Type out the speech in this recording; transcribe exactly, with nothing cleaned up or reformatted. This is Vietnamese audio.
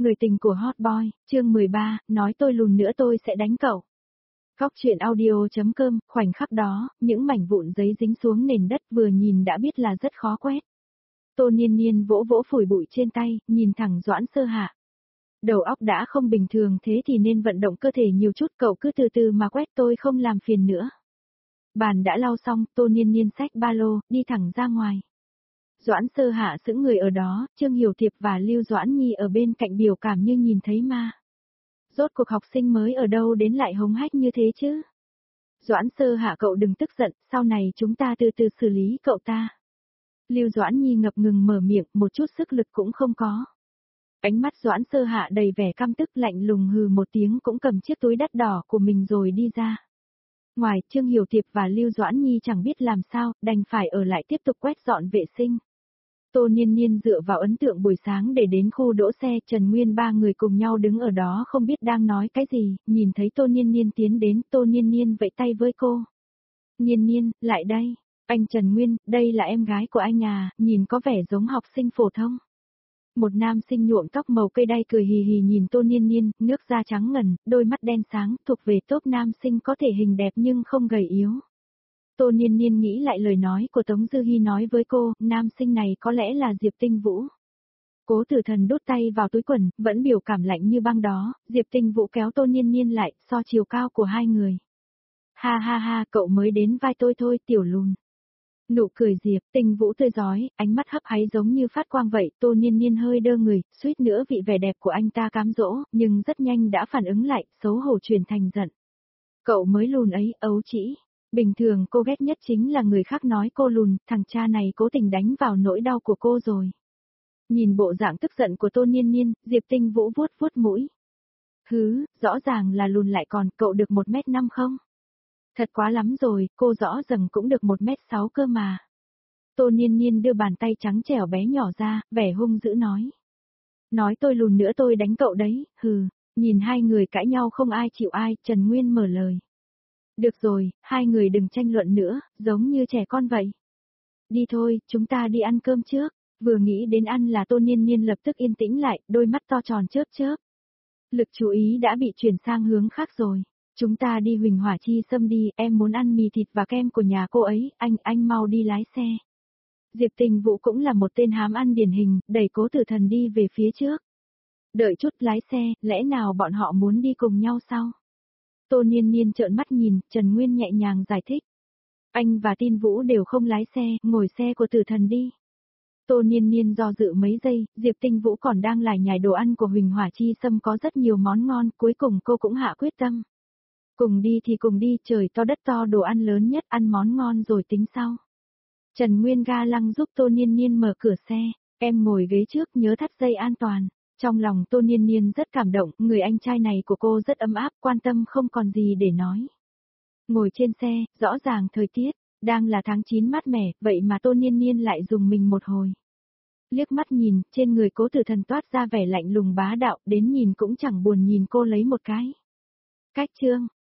Người tình của Hot Boy, chương mười ba, nói tôi lùn nữa tôi sẽ đánh cậu. Góc truyện audio.com, khoảnh khắc đó, những mảnh vụn giấy dính xuống nền đất vừa nhìn đã biết là rất khó quét. Tô Niên Niên vỗ vỗ phủi bụi trên tay, nhìn thẳng Doãn Sơ Hạ. Đầu óc đã không bình thường thế thì nên vận động cơ thể nhiều chút, cậu cứ từ từ mà quét, tôi không làm phiền nữa. Bàn đã lau xong, Tô Niên Niên xách ba lô, đi thẳng ra ngoài. Doãn Sơ Hạ sững người ở đó, Trương Hiểu Thiệp và Lưu Doãn Nhi ở bên cạnh biểu cảm như nhìn thấy ma. Rốt cuộc học sinh mới ở đâu đến lại hống hách như thế chứ? Doãn Sơ Hạ, cậu đừng tức giận, sau này chúng ta từ từ xử lý cậu ta. Lưu Doãn Nhi ngập ngừng mở miệng, một chút sức lực cũng không có. Ánh mắt Doãn Sơ Hạ đầy vẻ căm tức, lạnh lùng hừ một tiếng cũng cầm chiếc túi đắt đỏ của mình rồi đi ra. Ngoài, Trương Hiểu Thiệp và Lưu Doãn Nhi chẳng biết làm sao, đành phải ở lại tiếp tục quét dọn vệ sinh. Tô Niên Niên dựa vào ấn tượng buổi sáng để đến khu đỗ xe, Trần Nguyên ba người cùng nhau đứng ở đó không biết đang nói cái gì, nhìn thấy Tô Niên Niên tiến đến, Tô Niên Niên vẫy tay với cô. Niên Niên, lại đây. Anh Trần Nguyên, đây là em gái của anh à, nhìn có vẻ giống học sinh phổ thông. Một nam sinh nhuộm tóc màu cây đay cười hì hì nhìn Tô Niên Niên, nước da trắng ngần, đôi mắt đen sáng, thuộc về top nam sinh có thể hình đẹp nhưng không gầy yếu. Tô Niên Niên nghĩ lại lời nói của Tống Dư Hi nói với cô, nam sinh này có lẽ là Diệp Tinh Vũ. Cố Tử Thần đút tay vào túi quần, vẫn biểu cảm lạnh như băng đó, Diệp Tinh Vũ kéo Tô Niên Niên lại, so chiều cao của hai người. Ha ha ha, cậu mới đến vai tôi thôi, tiểu lùn. Nụ cười Diệp Tinh Vũ tươi rói, ánh mắt hấp háy giống như phát quang vậy, Tô Niên Niên hơi đơ người, suýt nữa vị vẻ đẹp của anh ta cám dỗ, nhưng rất nhanh đã phản ứng lại, xấu hổ chuyển thành giận. Cậu mới lùn ấy, ấu trĩ. Bình thường cô ghét nhất chính là người khác nói cô lùn, thằng cha này cố tình đánh vào nỗi đau của cô rồi. Nhìn bộ dạng tức giận của Tô Niên Niên, Diệp Tinh Vũ vuốt vuốt mũi. Hứ, rõ ràng là lùn lại còn, cậu được một mét năm không? Thật quá lắm rồi, cô rõ ràng cũng được một mét sáu cơ mà. Tô Niên Niên đưa bàn tay trắng trẻo bé nhỏ ra, vẻ hung dữ nói. Nói tôi lùn nữa tôi đánh cậu đấy, hừ, nhìn hai người cãi nhau không ai chịu ai, Trần Nguyên mở lời. Được rồi, hai người đừng tranh luận nữa, giống như trẻ con vậy. Đi thôi, chúng ta đi ăn cơm trước. Vừa nghĩ đến ăn là Tô Niên Niên lập tức yên tĩnh lại, đôi mắt to tròn chớp chớp. Lực chú ý đã bị chuyển sang hướng khác rồi. Chúng ta đi Huỳnh Hỏa Chi Sâm đi, em muốn ăn mì thịt và kem của nhà cô ấy, anh, anh mau đi lái xe. Diệp Tinh Vũ cũng là một tên hám ăn điển hình, đẩy Cố Tử Thần đi về phía trước. Đợi chút lái xe, lẽ nào bọn họ muốn đi cùng nhau sao? Tô Niên Niên trợn mắt nhìn, Trần Nguyên nhẹ nhàng giải thích. Anh và Tin Vũ đều không lái xe, ngồi xe của Tử Thần đi. Tô Niên Niên do dự mấy giây, Diệp Tinh Vũ còn đang lải nhải đồ ăn của Huỳnh Hỏa Chi Sâm có rất nhiều món ngon, cuối cùng cô cũng hạ quyết tâm. Cùng đi thì cùng đi, trời to đất to đồ ăn lớn nhất, ăn món ngon rồi tính sau. Trần Nguyên ga lăng giúp Tô Niên Niên mở cửa xe, em ngồi ghế trước nhớ thắt dây an toàn. Trong lòng Tô Niên Niên rất cảm động, người anh trai này của cô rất ấm áp, quan tâm không còn gì để nói. Ngồi trên xe, rõ ràng thời tiết, đang là tháng chín mát mẻ, vậy mà Tô Niên Niên lại dùng mình một hồi. Liếc mắt nhìn, trên người Cố Tử Thần toát ra vẻ lạnh lùng bá đạo, đến nhìn cũng chẳng buồn nhìn cô lấy một cái. Cách chương,